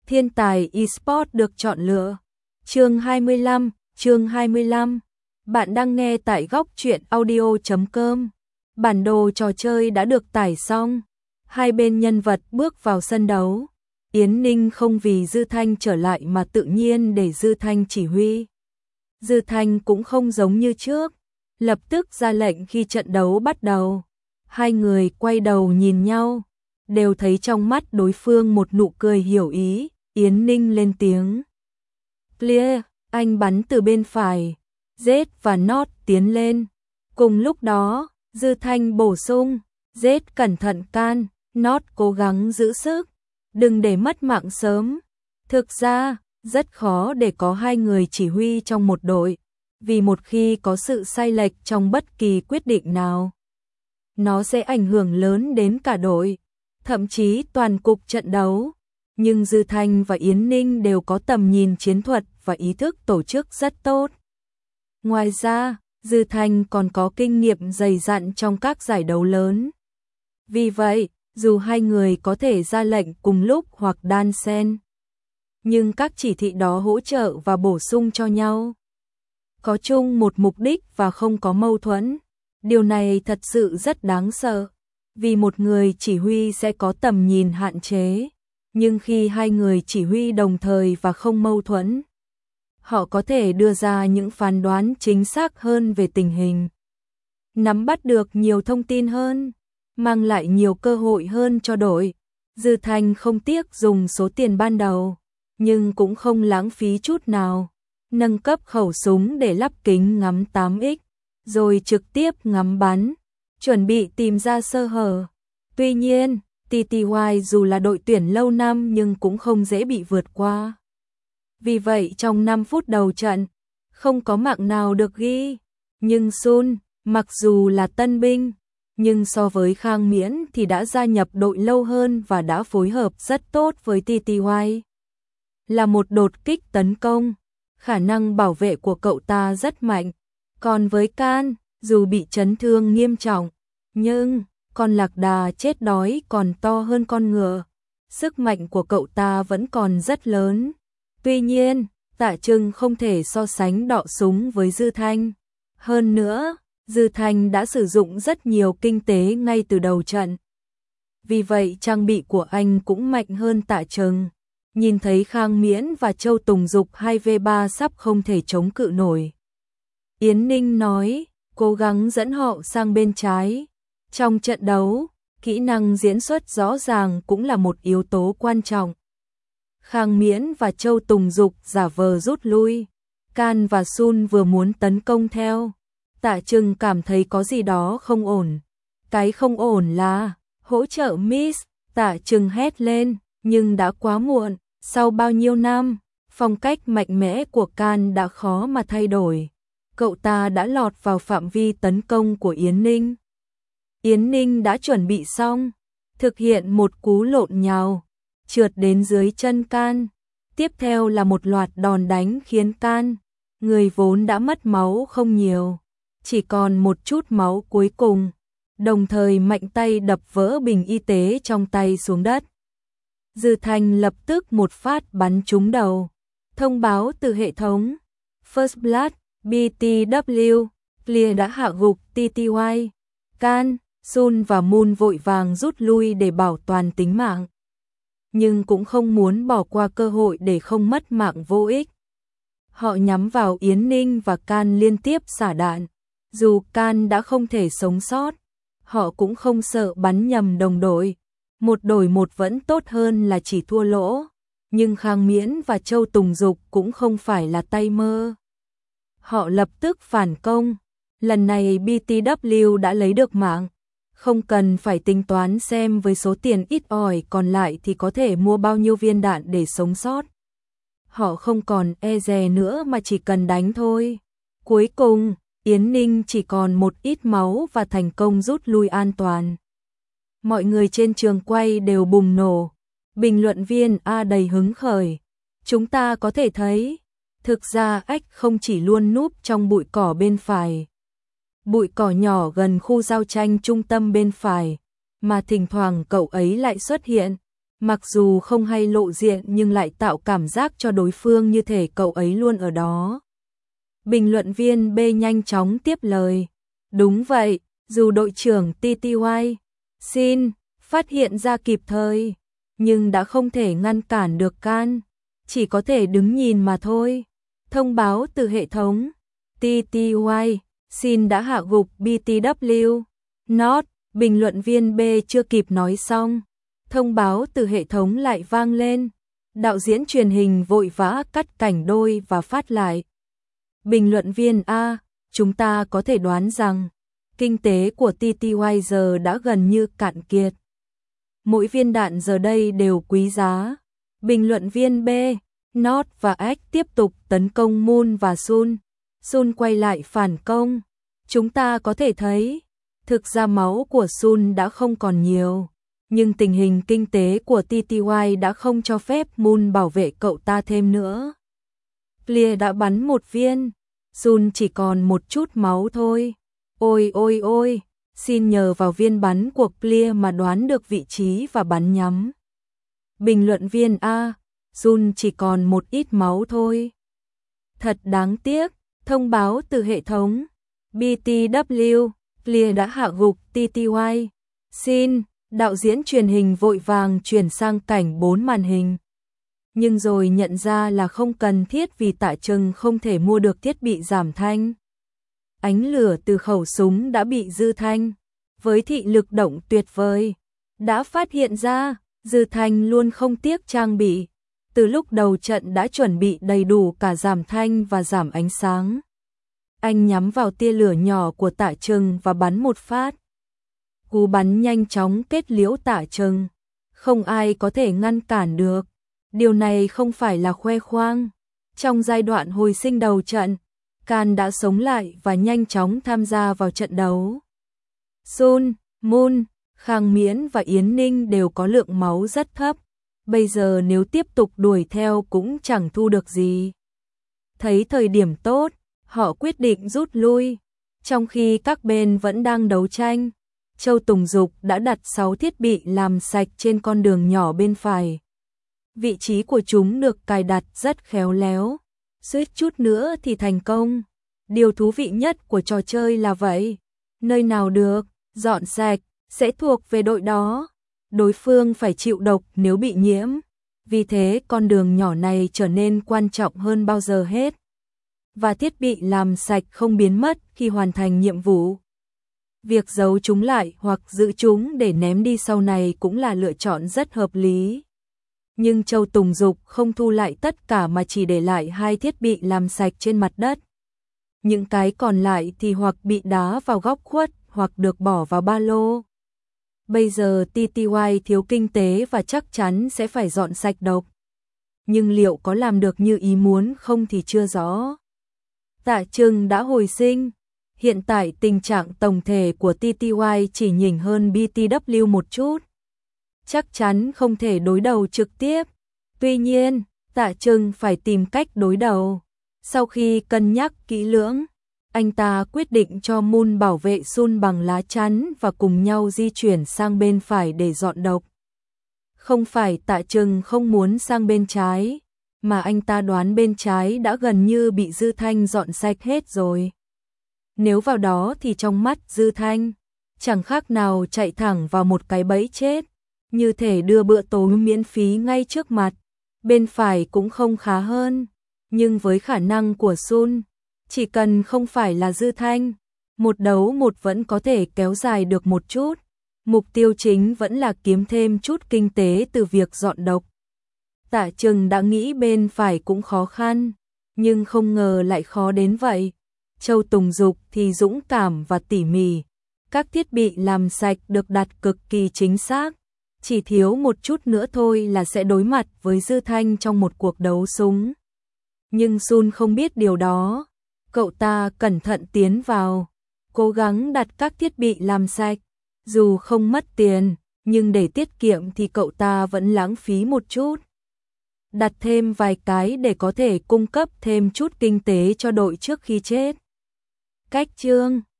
Thiên tài eSports được chọn lựa. Chương 25. Bạn đang nghe tại góc truyện audio.com. Bản đồ trò chơi đã được tải xong. Hai bên nhân vật bước vào sân đấu. Yến Ninh không vì Dư Thanh trở lại mà tự nhiên để Dư Thanh chỉ huy. Dư Thanh cũng không giống như trước, lập tức ra lệnh khi trận đấu bắt đầu. Hai người quay đầu nhìn nhau, đều thấy trong mắt đối phương một nụ cười hiểu ý. Yến Ninh lên tiếng. Clear, anh bắn từ bên phải. Z và Not tiến lên. Cùng lúc đó, Dư Thanh bổ sung. Z cẩn thận can, Not cố gắng giữ sức. Đừng để mất mạng sớm. Thực ra, rất khó để có hai người chỉ huy trong một đội. Vì một khi có sự sai lệch trong bất kỳ quyết định nào, nó sẽ ảnh hưởng lớn đến cả đội, thậm chí toàn cục trận đấu. Nhưng Dư Thanh và Yến Ninh đều có tầm nhìn chiến thuật và ý thức tổ chức rất tốt. Ngoài ra, Dư Thanh còn có kinh nghiệm dày dặn trong các giải đấu lớn. Vì vậy, dù hai người có thể ra lệnh cùng lúc hoặc đan xen, nhưng các chỉ thị đó hỗ trợ và bổ sung cho nhau, có chung một mục đích và không có mâu thuẫn. Điều này thật sự rất đáng sợ, vì một người chỉ huy sẽ có tầm nhìn hạn chế, nhưng khi hai người chỉ huy đồng thời và không mâu thuẫn, họ có thể đưa ra những phán đoán chính xác hơn về tình hình, nắm bắt được nhiều thông tin hơn, mang lại nhiều cơ hội hơn cho đội. Dư Thanh không tiếc dùng số tiền ban đầu, nhưng cũng không lãng phí chút nào, nâng cấp khẩu súng để lắp kính ngắm 8x, rồi trực tiếp ngắm bắn, chuẩn bị tìm ra sơ hở. Tuy nhiên, TTY dù là đội tuyển lâu năm nhưng cũng không dễ bị vượt qua. Vì vậy trong 5 phút đầu trận, không có mạng nào được ghi. Nhưng Sun, mặc dù là tân binh, nhưng so với Khang Miễn thì đã gia nhập đội lâu hơn và đã phối hợp rất tốt với TTY. Là một đột kích tấn công, khả năng bảo vệ của cậu ta rất mạnh. Còn với Can, dù bị chấn thương nghiêm trọng, nhưng con lạc đà chết đói còn to hơn con ngựa. Sức mạnh của cậu ta vẫn còn rất lớn. Tuy nhiên, Tạ Trưng không thể so sánh đọ súng với Dư Thanh. Hơn nữa, Dư Thanh đã sử dụng rất nhiều kinh tế ngay từ đầu trận. Vì vậy trang bị của anh cũng mạnh hơn Tạ Trưng. Nhìn thấy Khang Miễn và Châu Tùng Dục 2v3 sắp không thể chống cự nổi, Yến Ninh nói, cố gắng dẫn họ sang bên trái. Trong trận đấu, kỹ năng diễn xuất rõ ràng cũng là một yếu tố quan trọng. Khang Miễn và Châu Tùng Dục giả vờ rút lui. Can và Sun vừa muốn tấn công theo. Tạ Trưng cảm thấy có gì đó không ổn. Cái không ổn là hỗ trợ Miss. Tạ Trưng hét lên, nhưng đã quá muộn. Sau bao nhiêu năm, phong cách mạnh mẽ của Can đã khó mà thay đổi. Cậu ta đã lọt vào phạm vi tấn công của Yến Ninh. Yến Ninh đã chuẩn bị xong, thực hiện một cú lộn nhào, trượt đến dưới chân Can. Tiếp theo là một loạt đòn đánh khiến Can, người vốn đã mất máu không nhiều, chỉ còn một chút máu cuối cùng, đồng thời mạnh tay đập vỡ bình y tế trong tay xuống đất. Dư Thanh lập tức một phát bắn trúng đầu. Thông báo từ hệ thống First Blood, BTW, Clear đã hạ gục TTY. Can, Sun và Moon vội vàng rút lui để bảo toàn tính mạng, nhưng cũng không muốn bỏ qua cơ hội để không mất mạng vô ích. Họ nhắm vào Yến Ninh và Can liên tiếp xả đạn. Dù Can đã không thể sống sót, họ cũng không sợ bắn nhầm đồng đội. Một đổi một vẫn tốt hơn là chỉ thua lỗ. Nhưng Khang Miễn và Châu Tùng Dục cũng không phải là tay mơ. Họ lập tức phản công. Lần này BTW đã lấy được mạng. Không cần phải tính toán xem với số tiền ít ỏi còn lại thì có thể mua bao nhiêu viên đạn để sống sót. Họ không còn e dè nữa mà chỉ cần đánh thôi. Cuối cùng, Yến Ninh chỉ còn một ít máu và thành công rút lui an toàn. Mọi người trên trường quay đều bùng nổ. Bình luận viên A đầy hứng khởi. Chúng ta có thể thấy, thực ra ếch không chỉ luôn núp trong bụi cỏ bên phải, bụi cỏ nhỏ gần khu giao tranh trung tâm bên phải, mà thỉnh thoảng cậu ấy lại xuất hiện, Mặc dù không hay lộ diện nhưng lại tạo cảm giác cho đối phương như thể cậu ấy luôn ở đó. Bình luận viên B nhanh chóng tiếp lời. Đúng vậy, dù đội trưởng TTY xin phát hiện ra kịp thời, nhưng đã không thể ngăn cản được Can, chỉ có thể đứng nhìn mà thôi. Thông báo từ hệ thống TTY xin đã hạ gục BTW. Not, bình luận viên B chưa kịp nói xong, thông báo từ hệ thống lại vang lên. Đạo diễn truyền hình vội vã cắt cảnh đôi và phát lại. Bình luận viên A, chúng ta có thể đoán rằng kinh tế của TTY giờ đã gần như cạn kiệt. Mỗi viên đạn giờ đây đều quý giá. Bình luận viên B, Not và X tiếp tục tấn công Moon và Sun. Sun quay lại phản công. Chúng ta có thể thấy, thực ra máu của Sun đã không còn nhiều, nhưng tình hình kinh tế của TTY đã không cho phép Moon bảo vệ cậu ta thêm nữa. Clear đã bắn một viên, Sun chỉ còn một chút máu thôi. Ôi ôi ôi, xin nhờ vào viên bắn của Clear mà đoán được vị trí và bắn nhắm. Bình luận viên A, Sun chỉ còn một ít máu thôi. Thật đáng tiếc, thông báo từ hệ thống BTW, Clear đã hạ gục TTY. Xin, đạo diễn truyền hình vội vàng chuyển sang cảnh 4 màn hình. Nhưng rồi nhận ra là không cần thiết vì Tạ Trừng không thể mua được thiết bị giảm thanh. Ánh lửa từ khẩu súng đã bị Dư Thanh, với thị lực động tuyệt vời, đã phát hiện ra. Dư Thanh luôn không tiếc trang bị, từ lúc đầu trận đã chuẩn bị đầy đủ cả giảm thanh và giảm ánh sáng. Anh nhắm vào tia lửa nhỏ của Tạ Trừng và bắn một phát. Cú bắn nhanh chóng kết liễu Tạ Trừng, không ai có thể ngăn cản được. Điều này không phải là khoe khoang. Trong giai đoạn hồi sinh đầu trận, Can đã sống lại và nhanh chóng tham gia vào trận đấu. Sun, Moon, Khang Miễn và Yến Ninh đều có lượng máu rất thấp. Bây giờ nếu tiếp tục đuổi theo cũng chẳng thu được gì. Thấy thời điểm tốt, họ quyết định rút lui. Trong khi các bên vẫn đang đấu tranh, Châu Tùng Dục đã đặt 6 thiết bị làm sạch trên con đường nhỏ bên phải. Vị trí của chúng được cài đặt rất khéo léo, suýt chút nữa thì thành công. Điều thú vị nhất của trò chơi là vậy. Nơi nào được dọn sạch sẽ thuộc về đội đó. Đối phương phải chịu độc nếu bị nhiễm. Vì thế con đường nhỏ này trở nên quan trọng hơn bao giờ hết. Và thiết bị làm sạch không biến mất khi hoàn thành nhiệm vụ. Việc giấu chúng lại hoặc giữ chúng để ném đi sau này cũng là lựa chọn rất hợp lý. Nhưng Châu Tùng Dục không thu lại tất cả mà chỉ để lại 2 thiết bị làm sạch trên mặt đất. Những cái còn lại thì hoặc bị đá vào góc khuất hoặc được bỏ vào ba lô. Bây giờ TTY thiếu kinh tế và chắc chắn sẽ phải dọn sạch độc. Nhưng liệu có làm được như ý muốn không thì chưa rõ. Tạ Trừng đã hồi sinh. Hiện tại tình trạng tổng thể của TTY chỉ nhỉnh hơn BTW một chút. Chắc chắn không thể đối đầu trực tiếp. Tuy nhiên, Tạ Trừng phải tìm cách đối đầu. Sau khi cân nhắc kỹ lưỡng, anh ta quyết định cho Moon bảo vệ Sun bằng lá chắn và cùng nhau di chuyển sang bên phải để dọn độc. Không phải Tạ Trừng không muốn sang bên trái, mà anh ta đoán bên trái đã gần như bị Dư Thanh dọn sạch hết rồi. Nếu vào đó thì trong mắt Dư Thanh, chẳng khác nào chạy thẳng vào một cái bẫy chết, như thể đưa bữa tối miễn phí ngay trước mặt. Bên phải cũng không khá hơn, nhưng với khả năng của Sun, chỉ cần không phải là Dư Thanh, một đấu một vẫn có thể kéo dài được một chút. Mục tiêu chính vẫn là kiếm thêm chút kinh tế từ việc dọn độc. Tạ Trừng đã nghĩ bên phải cũng khó khăn, nhưng không ngờ lại khó đến vậy. Châu Tùng Dục thì dũng cảm và tỉ mỉ. Các thiết bị làm sạch được đặt cực kỳ chính xác. Chỉ thiếu một chút nữa thôi là sẽ đối mặt với Dư Thanh trong một cuộc đấu súng. Nhưng Sun không biết điều đó. Cậu ta cẩn thận tiến vào, cố gắng đặt các thiết bị làm sạch. Dù không mất tiền, nhưng để tiết kiệm thì cậu ta vẫn lãng phí một chút. Đặt thêm vài cái để có thể cung cấp thêm chút kinh tế cho đội trước khi chết. Cách chương